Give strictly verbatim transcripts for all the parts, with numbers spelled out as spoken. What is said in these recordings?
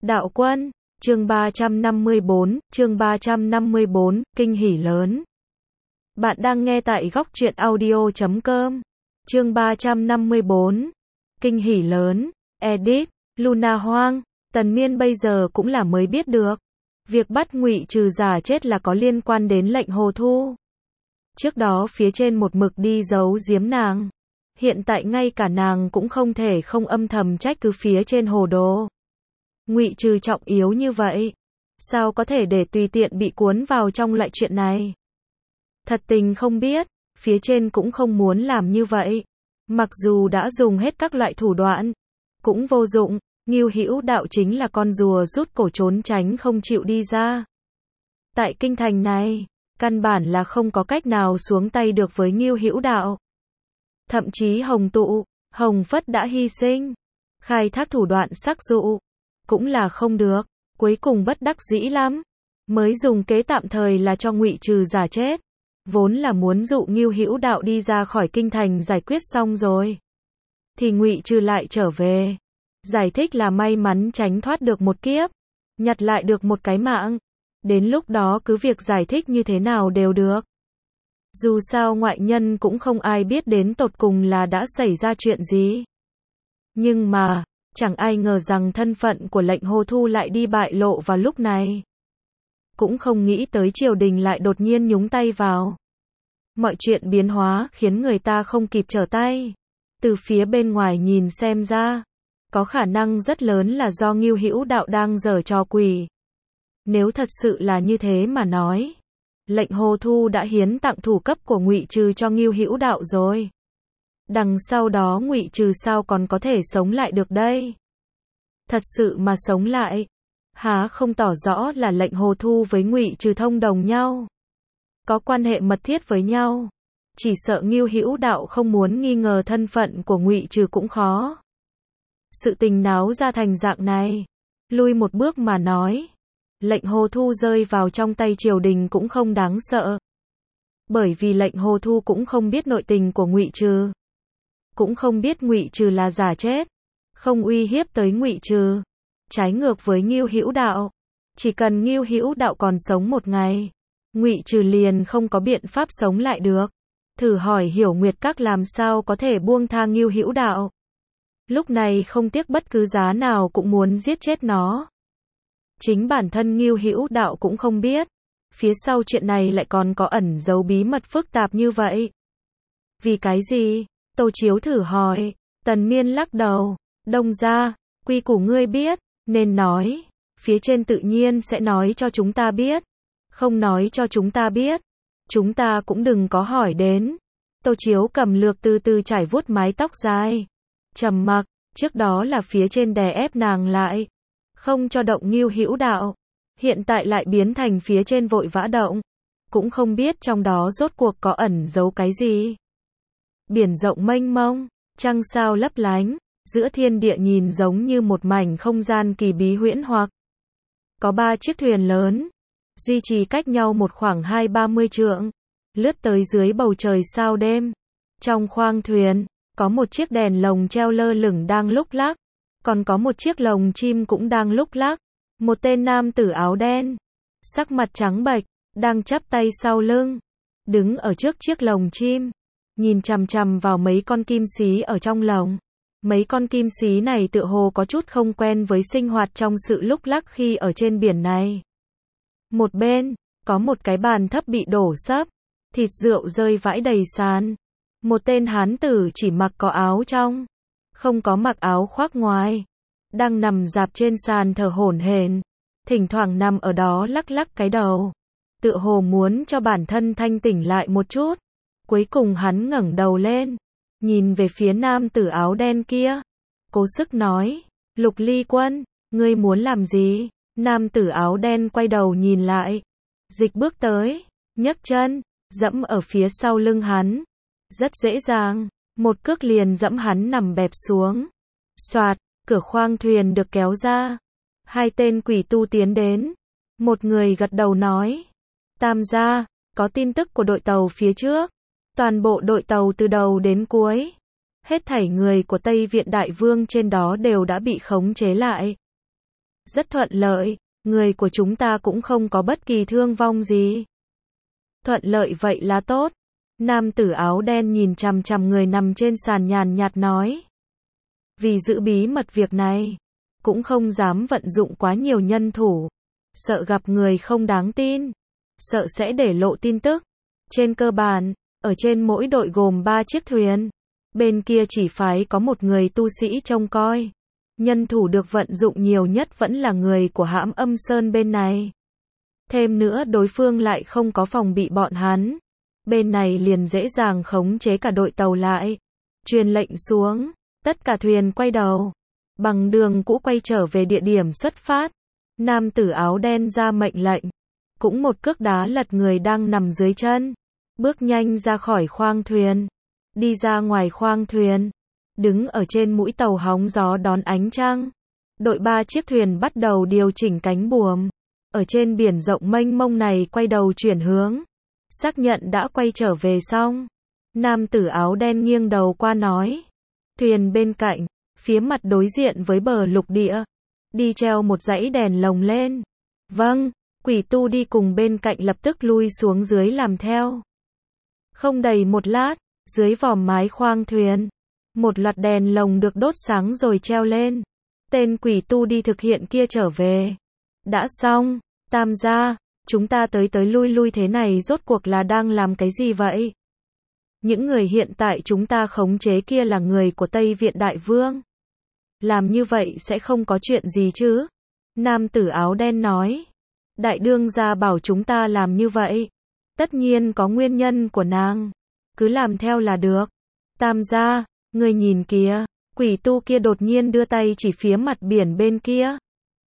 Đạo quân, chương ba trăm năm mươi bốn, chương ba trăm năm mươi bốn, kinh hỉ lớn. Bạn đang nghe tại góc truyện audio chấm com. Chương ba trăm năm mươi bốn, kinh hỉ lớn. Edit, Luna Hoang, Tần Miên bây giờ cũng là mới biết được. Việc bắt Ngụy Trừ giả chết là có liên quan đến lệnh Hồ Thu. Trước đó phía trên một mực đi giấu giếm nàng. Hiện tại ngay cả nàng cũng không thể không âm thầm trách cứ phía trên hồ đồ. Ngụy Trừ trọng yếu như vậy, sao có thể để tùy tiện bị cuốn vào trong loại chuyện này? Thật tình không biết, phía trên cũng không muốn làm như vậy. Mặc dù đã dùng hết các loại thủ đoạn, cũng vô dụng. Ngưu Hữu Đạo chính là con rùa rút cổ trốn tránh không chịu đi ra. Tại kinh thành này, căn bản là không có cách nào xuống tay được với Ngưu Hữu Đạo. Thậm chí Hồng Tụ, Hồng Phất đã hy sinh, khai thác thủ đoạn sắc dụ, cũng là không được, cuối cùng bất đắc dĩ lắm, mới dùng kế tạm thời là cho Ngụy Trừ giả chết, vốn là muốn dụ Ngưu Hữu Đạo đi ra khỏi kinh thành giải quyết xong rồi, thì Ngụy Trừ lại trở về, giải thích là may mắn tránh thoát được một kiếp, nhặt lại được một cái mạng, đến lúc đó cứ việc giải thích như thế nào đều được. Dù sao ngoại nhân cũng không ai biết đến tột cùng là đã xảy ra chuyện gì. Nhưng mà, chẳng ai ngờ rằng thân phận của lệnh Hồ Thu lại đi bại lộ vào lúc này. Cũng không nghĩ tới triều đình lại đột nhiên nhúng tay vào. Mọi chuyện biến hóa khiến người ta không kịp trở tay. Từ phía bên ngoài nhìn xem ra, có khả năng rất lớn là do Ngưu Hữu Đạo đang giở trò quỷ. Nếu thật sự là như thế mà nói, lệnh Hồ Thu đã hiến tặng thủ cấp của Ngụy Trừ cho Ngưu Hữu Đạo rồi. Đằng sau đó Ngụy Trừ sao còn có thể sống lại được đây? Thật sự mà sống lại, há không tỏ rõ là lệnh Hồ Thu với Ngụy Trừ thông đồng nhau, có quan hệ mật thiết với nhau. Chỉ sợ Ngưu Hữu Đạo không muốn nghi ngờ thân phận của Ngụy Trừ cũng khó. Sự tình náo ra thành dạng này, lui một bước mà nói, lệnh Hồ Thu rơi vào trong tay triều đình cũng không đáng sợ. Bởi vì lệnh Hồ Thu cũng không biết nội tình của Ngụy Trừ, cũng không biết Ngụy Trừ là giả chết, không uy hiếp tới Ngụy Trừ. Trái ngược với Ngưu Hữu Đạo, chỉ cần Ngưu Hữu Đạo còn sống một ngày, Ngụy Trừ liền không có biện pháp sống lại được. Thử hỏi Hiểu Nguyệt Các làm sao có thể buông tha Ngưu Hữu Đạo? Lúc này không tiếc bất cứ giá nào cũng muốn giết chết nó. Chính bản thân Ngưu Hữu Đạo cũng không biết, phía sau chuyện này lại còn có ẩn giấu bí mật phức tạp như vậy. Vì cái gì? Tô Chiếu thử hỏi. Tần Miên lắc đầu. Đông gia, quy củ ngươi biết, nên nói, phía trên tự nhiên sẽ nói cho chúng ta biết. Không nói cho chúng ta biết, chúng ta cũng đừng có hỏi đến. Tô Chiếu cầm lược từ từ trải vuốt mái tóc dài, trầm mặc. Trước đó là phía trên đè ép nàng lại, không cho động Ngưu Hữu Đạo, hiện tại lại biến thành phía trên vội vã động, cũng không biết trong đó rốt cuộc có ẩn giấu cái gì. Biển rộng mênh mông, trăng sao lấp lánh, giữa thiên địa nhìn giống như một mảnh không gian kỳ bí huyễn hoặc. Có ba chiếc thuyền lớn, duy trì cách nhau một khoảng hai ba mươi trượng, lướt tới dưới bầu trời sao đêm. Trong khoang thuyền, có một chiếc đèn lồng treo lơ lửng đang lúc lắc, còn có một chiếc lồng chim cũng đang lúc lắc. Một tên nam tử áo đen, sắc mặt trắng bệch, đang chắp tay sau lưng, đứng ở trước chiếc lồng chim, nhìn chằm chằm vào mấy con kim xí ở trong lồng. Mấy con kim xí này tựa hồ có chút không quen với sinh hoạt trong sự lúc lắc khi ở trên biển này. Một bên, có một cái bàn thấp bị đổ sấp, thịt rượu rơi vãi đầy sàn. Một tên hán tử chỉ mặc có áo trong, không có mặc áo khoác ngoài, đang nằm rạp trên sàn thở hổn hển, thỉnh thoảng nằm ở đó lắc lắc cái đầu, tựa hồ muốn cho bản thân thanh tỉnh lại một chút. Cuối cùng hắn ngẩng đầu lên, nhìn về phía nam tử áo đen kia, cố sức nói, Lục Ly Quân, ngươi muốn làm gì? Nam tử áo đen quay đầu nhìn lại, dịch bước tới, nhấc chân, dẫm ở phía sau lưng hắn. Rất dễ dàng, một cước liền dẫm hắn nằm bẹp xuống. Soạt, cửa khoang thuyền được kéo ra. Hai tên quỷ tu tiến đến. Một người gật đầu nói, Tam gia, có tin tức của đội tàu phía trước. Toàn bộ đội tàu từ đầu đến cuối, hết thảy người của Tây Viện Đại Vương trên đó đều đã bị khống chế lại. Rất thuận lợi, người của chúng ta cũng không có bất kỳ thương vong gì. Thuận lợi vậy là tốt. Nam tử áo đen nhìn chằm chằm người nằm trên sàn nhàn nhạt nói. Vì giữ bí mật việc này, cũng không dám vận dụng quá nhiều nhân thủ. Sợ gặp người không đáng tin. Sợ sẽ để lộ tin tức. Trên cơ bản, ở trên mỗi đội gồm ba chiếc thuyền. Bên kia chỉ phái có một người tu sĩ trông coi. Nhân thủ được vận dụng nhiều nhất vẫn là người của hãm Âm Sơn bên này. Thêm nữa đối phương lại không có phòng bị bọn hắn. Bên này liền dễ dàng khống chế cả đội tàu lại. Truyền lệnh xuống, tất cả thuyền quay đầu. Bằng đường cũ quay trở về địa điểm xuất phát. Nam tử áo đen ra mệnh lệnh. Cũng một cước đá lật người đang nằm dưới chân. Bước nhanh ra khỏi khoang thuyền. Đi ra ngoài khoang thuyền. Đứng ở trên mũi tàu hóng gió đón ánh trăng. Đội ba chiếc thuyền bắt đầu điều chỉnh cánh buồm. Ở trên biển rộng mênh mông này quay đầu chuyển hướng. Xác nhận đã quay trở về xong. Nam tử áo đen nghiêng đầu qua nói. Thuyền bên cạnh, phía mặt đối diện với bờ lục địa. Đi treo một dãy đèn lồng lên. Vâng, quỷ tu đi cùng bên cạnh lập tức lui xuống dưới làm theo. Không đầy một lát, dưới vòm mái khoang thuyền. Một loạt đèn lồng được đốt sáng rồi treo lên. Tên quỷ tu đi thực hiện kia trở về. Đã xong, Tam gia, chúng ta tới tới lui lui thế này rốt cuộc là đang làm cái gì vậy? Những người hiện tại chúng ta khống chế kia là người của Tây Viện Đại Vương. Làm như vậy sẽ không có chuyện gì chứ? Nam tử áo đen nói. Đại đương gia bảo chúng ta làm như vậy. Tất nhiên có nguyên nhân của nàng. Cứ làm theo là được. Tam gia, người nhìn kìa. Quỷ tu kia đột nhiên đưa tay chỉ phía mặt biển bên kia.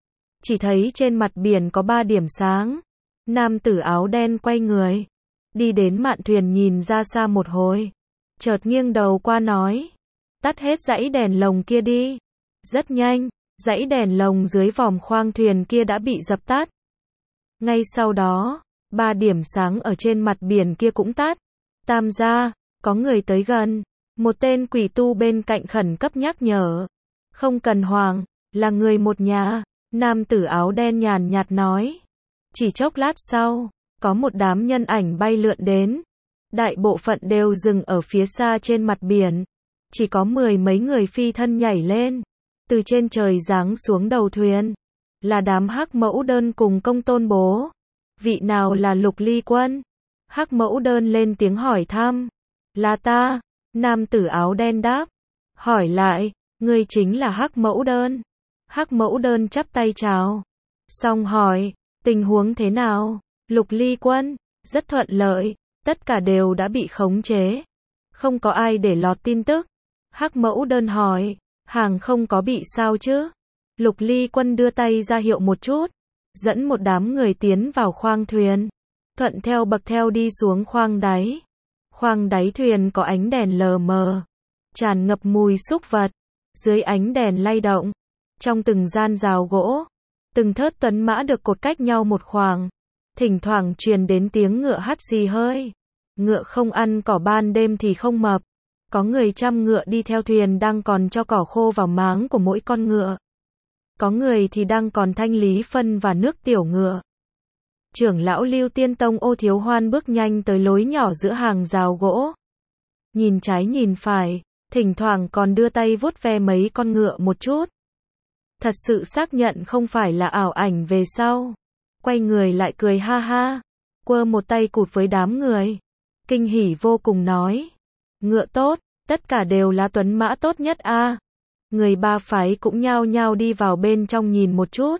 Chỉ thấy trên mặt biển có ba điểm sáng. Nam tử áo đen quay người. Đi đến mạn thuyền nhìn ra xa một hồi. Chợt nghiêng đầu qua nói. Tắt hết dãy đèn lồng kia đi. Rất nhanh, dãy đèn lồng dưới vòm khoang thuyền kia đã bị dập tắt. Ngay sau đó, ba điểm sáng ở trên mặt biển kia cũng tắt. Tam gia, có người tới gần. Một tên quỷ tu bên cạnh khẩn cấp nhắc nhở. Không cần hoảng, là người một nhà. Nam tử áo đen nhàn nhạt nói. Chỉ chốc lát sau, có một đám nhân ảnh bay lượn đến. Đại bộ phận đều dừng ở phía xa trên mặt biển. Chỉ có mười mấy người phi thân nhảy lên. Từ trên trời giáng xuống đầu thuyền. Là đám Hắc Mẫu Đơn cùng Công Tôn Bố. Vị nào là Lục Ly Quân? Hắc Mẫu Đơn lên tiếng hỏi thăm. Là ta. Nam tử áo đen đáp. Hỏi lại, ngươi chính là Hắc Mẫu Đơn. Hắc Mẫu Đơn chắp tay chào. Xong hỏi, tình huống thế nào? Lục Ly Quân, rất thuận lợi, tất cả đều đã bị khống chế. Không có ai để lọt tin tức. Hắc Mẫu Đơn hỏi, hàng không có bị sao chứ? Lục Ly Quân đưa tay ra hiệu một chút, dẫn một đám người tiến vào khoang thuyền. Thuận theo bậc theo đi xuống khoang đáy. Khoang đáy thuyền có ánh đèn lờ mờ, tràn ngập mùi súc vật. Dưới ánh đèn lay động, trong từng gian rào gỗ, từng thớt tuấn mã được cột cách nhau một khoảng. Thỉnh thoảng truyền đến tiếng ngựa hắt xì hơi. Ngựa không ăn cỏ ban đêm thì không mập. Có người chăm ngựa đi theo thuyền đang còn cho cỏ khô vào máng của mỗi con ngựa. Có người thì đang còn thanh lý phân và nước tiểu ngựa. Trưởng lão Lưu Tiên Tông Ô Thiếu Hoan bước nhanh tới lối nhỏ giữa hàng rào gỗ. Nhìn trái nhìn phải, thỉnh thoảng còn đưa tay vuốt ve mấy con ngựa một chút. Thật sự xác nhận không phải là ảo ảnh về sau. Quay người lại cười ha ha, quơ một tay cụt với đám người. Kinh hỉ vô cùng nói. Ngựa tốt, tất cả đều là tuấn mã tốt nhất a. Người ba phái cũng nhao nhao đi vào bên trong nhìn một chút.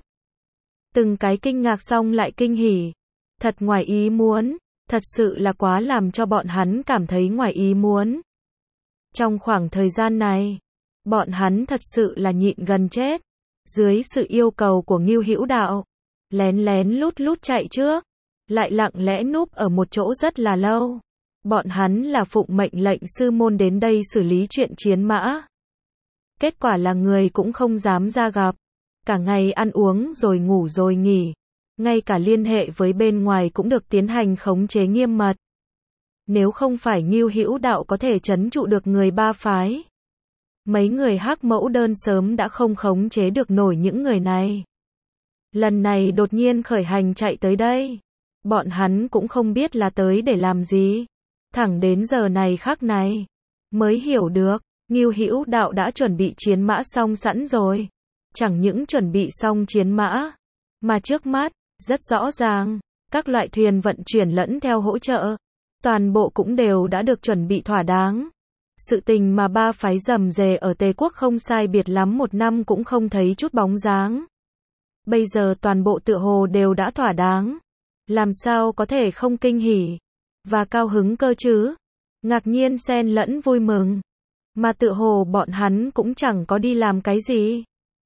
Từng cái kinh ngạc xong lại kinh hỉ. Thật ngoài ý muốn, thật sự là quá làm cho bọn hắn cảm thấy ngoài ý muốn. Trong khoảng thời gian này, bọn hắn thật sự là nhịn gần chết. Dưới sự yêu cầu của Ngưu Hữu Đạo, lén lén lút lút chạy trước, lại lặng lẽ núp ở một chỗ rất là lâu. Bọn hắn là phụng mệnh lệnh sư môn đến đây xử lý chuyện chiến mã. Kết quả là người cũng không dám ra gặp. Cả ngày ăn uống rồi ngủ rồi nghỉ. Ngay cả liên hệ với bên ngoài cũng được tiến hành khống chế nghiêm mật. Nếu không phải Ngưu Hữu Đạo có thể trấn trụ được người ba phái, mấy người Hắc Mẫu Đơn sớm đã không khống chế được nổi những người này. lần này đột nhiên khởi hành chạy tới đây. Bọn hắn cũng không biết là tới để làm gì. Thẳng đến giờ này khắc này, mới hiểu được, Ngưu Hữu Đạo đã chuẩn bị chiến mã xong sẵn rồi. Chẳng những chuẩn bị xong chiến mã, mà trước mắt, rất rõ ràng, các loại thuyền vận chuyển lẫn theo hỗ trợ, toàn bộ cũng đều đã được chuẩn bị thỏa đáng. Sự tình mà ba phái rầm rề ở Tề quốc không sai biệt lắm một năm cũng không thấy chút bóng dáng. Bây giờ toàn bộ tựa hồ đều đã thỏa đáng. Làm sao có thể không kinh hỉ và cao hứng cơ chứ? Ngạc nhiên xen lẫn vui mừng. Mà tựa hồ bọn hắn cũng chẳng có đi làm cái gì.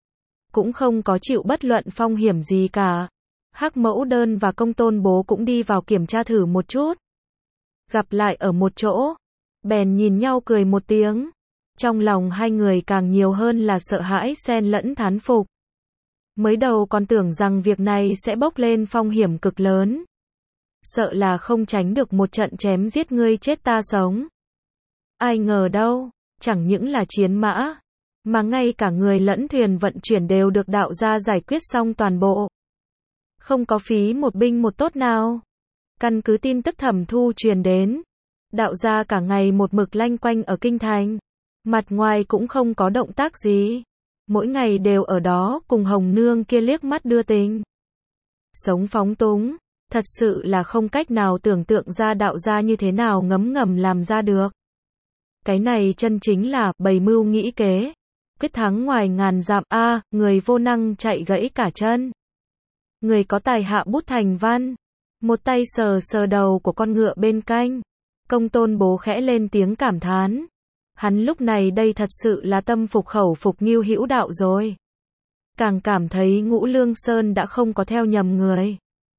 Cũng không có chịu bất luận phong hiểm gì cả. Hắc Mẫu Đơn và Công Tôn Bố cũng đi vào kiểm tra thử một chút. Gặp lại ở một chỗ, bèn nhìn nhau cười một tiếng. Trong lòng hai người càng nhiều hơn là sợ hãi xen lẫn thán phục. Mới đầu còn tưởng rằng việc này sẽ bốc lên phong hiểm cực lớn. Sợ là không tránh được một trận chém giết ngươi chết ta sống. Ai ngờ đâu, chẳng những là chiến mã, mà ngay cả người lẫn thuyền vận chuyển đều được đạo gia giải quyết xong toàn bộ. Không có phí một binh một tốt nào. Căn cứ tin tức thẩm thu truyền đến, đạo gia cả ngày một mực lanh quanh ở kinh thành. Mặt ngoài cũng không có động tác gì. Mỗi ngày đều ở đó cùng Hồng Nương kia liếc mắt đưa tình. Sống phóng túng, thật sự là không cách nào tưởng tượng ra đạo gia như thế nào ngấm ngầm làm ra được. Cái này chân chính là bày mưu nghĩ kế. Quyết thắng ngoài ngàn dặm a, à, người vô năng chạy gãy cả chân. Người có tài hạ bút thành văn. Một tay sờ sờ đầu của con ngựa bên cạnh. Công Tôn Bố khẽ lên tiếng cảm thán. Hắn lúc này đây thật sự là tâm phục khẩu phục Ngưu Hữu Đạo rồi. Càng cảm thấy Ngũ Lương Sơn đã không có theo nhầm người.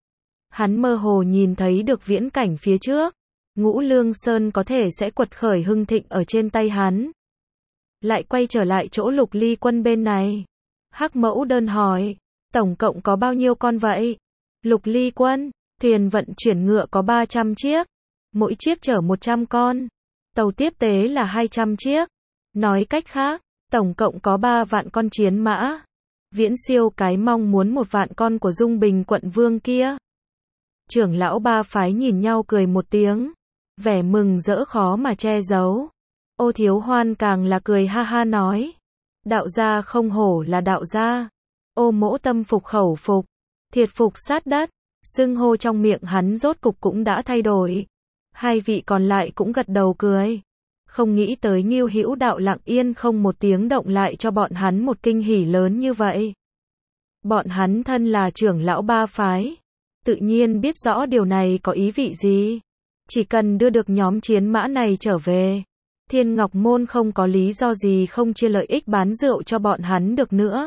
Hắn mơ hồ nhìn thấy được viễn cảnh phía trước. Ngũ Lương Sơn có thể sẽ quật khởi hưng thịnh ở trên tay hắn. Lại quay trở lại chỗ Lục Ly Quân bên này. Hắc Mẫu Đơn hỏi, tổng cộng có bao nhiêu con vậy? Lục Ly Quân, thuyền vận chuyển ngựa có ba trăm chiếc, mỗi chiếc chở một trăm con. Tàu tiếp tế là hai trăm chiếc. Nói cách khác, tổng cộng có ba vạn con chiến mã. Viễn siêu cái mong muốn một vạn con của Dung Bình quận vương kia. Trưởng lão ba phái nhìn nhau cười một tiếng. Vẻ mừng rỡ khó mà che giấu. Ô Thiếu Hoan càng là cười ha ha nói. Đạo gia không hổ là đạo gia. Ô Mỗ tâm phục khẩu phục. Thiệt phục sát đất. Xưng hô trong miệng hắn rốt cục cũng đã thay đổi. Hai vị còn lại cũng gật đầu cười. Không nghĩ tới Ngưu Hữu Đạo lặng yên không một tiếng động lại cho bọn hắn một kinh hỉ lớn như vậy. Bọn hắn thân là trưởng lão ba phái. Tự nhiên biết rõ điều này có ý vị gì. Chỉ cần đưa được nhóm chiến mã này trở về. Thiên Ngọc Môn không có lý do gì không chia lợi ích bán rượu cho bọn hắn được nữa.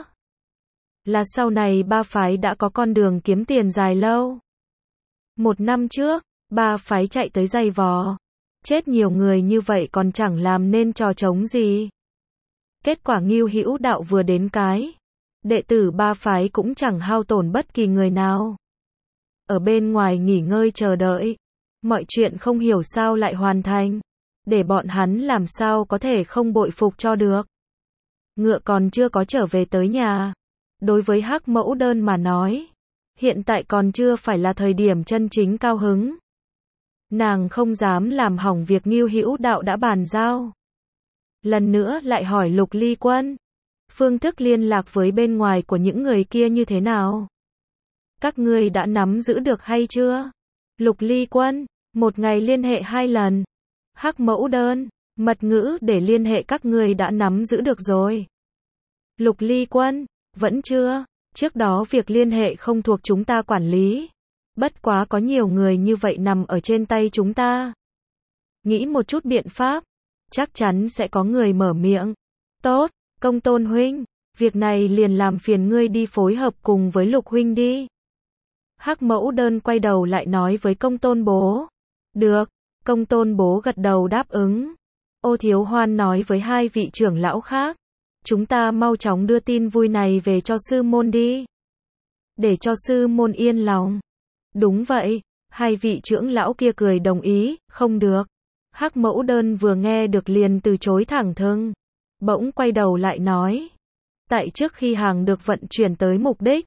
Là sau này ba phái đã có con đường kiếm tiền dài lâu. Một năm trước, ba phái chạy tới giày vò. Chết nhiều người như vậy còn chẳng làm nên trò trống gì. Kết quả Ngưu Hữu Đạo vừa đến cái. Đệ tử ba phái cũng chẳng hao tổn bất kỳ người nào. Ở bên ngoài nghỉ ngơi chờ đợi. Mọi chuyện không hiểu sao lại hoàn thành. Để bọn hắn làm sao có thể không bội phục cho được. Ngựa còn chưa có trở về tới nhà. Đối với Hắc Mẫu Đơn mà nói. Hiện tại còn chưa phải là thời điểm chân chính cao hứng. Nàng không dám làm hỏng việc Ngưu Hữu Đạo đã bàn giao. Lần nữa lại hỏi Lục Ly Quân. Phương thức liên lạc với bên ngoài của những người kia như thế nào? Các ngươi đã nắm giữ được hay chưa? Lục Ly Quân, một ngày liên hệ hai lần. Hắc Mẫu Đơn, mật ngữ để liên hệ các ngươi đã nắm giữ được rồi. Lục Ly Quân, vẫn chưa. Trước đó việc liên hệ không thuộc chúng ta quản lý. Bất quá có nhiều người như vậy nằm ở trên tay chúng ta. Nghĩ một chút biện pháp. Chắc chắn sẽ có người mở miệng. Tốt, Công Tôn huynh. Việc này liền làm phiền ngươi đi phối hợp cùng với Lục huynh đi. Hắc Mẫu Đơn quay đầu lại nói với Công Tôn Bố. Được, Công Tôn Bố gật đầu đáp ứng. Ô Thiếu Hoan nói với hai vị trưởng lão khác. Chúng ta mau chóng đưa tin vui này về cho sư môn đi. Để cho sư môn yên lòng. Đúng vậy, hai vị trưởng lão kia cười đồng ý, không được. Hắc Mẫu Đơn vừa nghe được liền từ chối thẳng thừng. Bỗng quay đầu lại nói. Tại trước khi hàng được vận chuyển tới mục đích,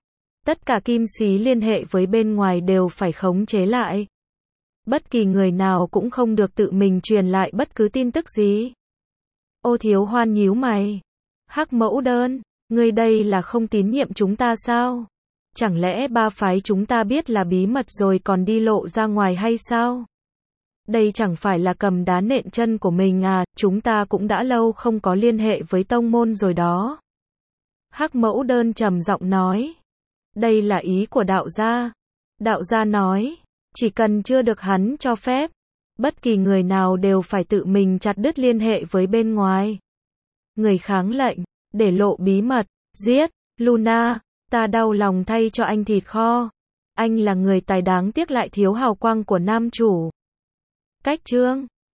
Tất cả kim xí liên hệ với bên ngoài đều phải khống chế lại. Bất kỳ người nào cũng không được tự mình truyền lại bất cứ tin tức gì. Ô Thiếu Hoan nhíu mày. Hắc Mẫu Đơn, ngươi đây là không tín nhiệm chúng ta sao? Chẳng lẽ ba phái chúng ta biết là bí mật rồi còn đi lộ ra ngoài hay sao? Đây chẳng phải là cầm đá nện chân của mình à, chúng ta cũng đã lâu không có liên hệ với tông môn rồi đó. Hắc Mẫu Đơn trầm giọng nói. Đây là ý của đạo gia. Đạo gia nói, chỉ cần chưa được hắn cho phép, bất kỳ người nào đều phải tự mình chặt đứt liên hệ với bên ngoài. Người kháng lệnh, để lộ bí mật, giết, Luna, ta đau lòng thay cho anh thịt kho. Anh là người tài đáng tiếc lại thiếu hào quang của nam chủ. Cách chương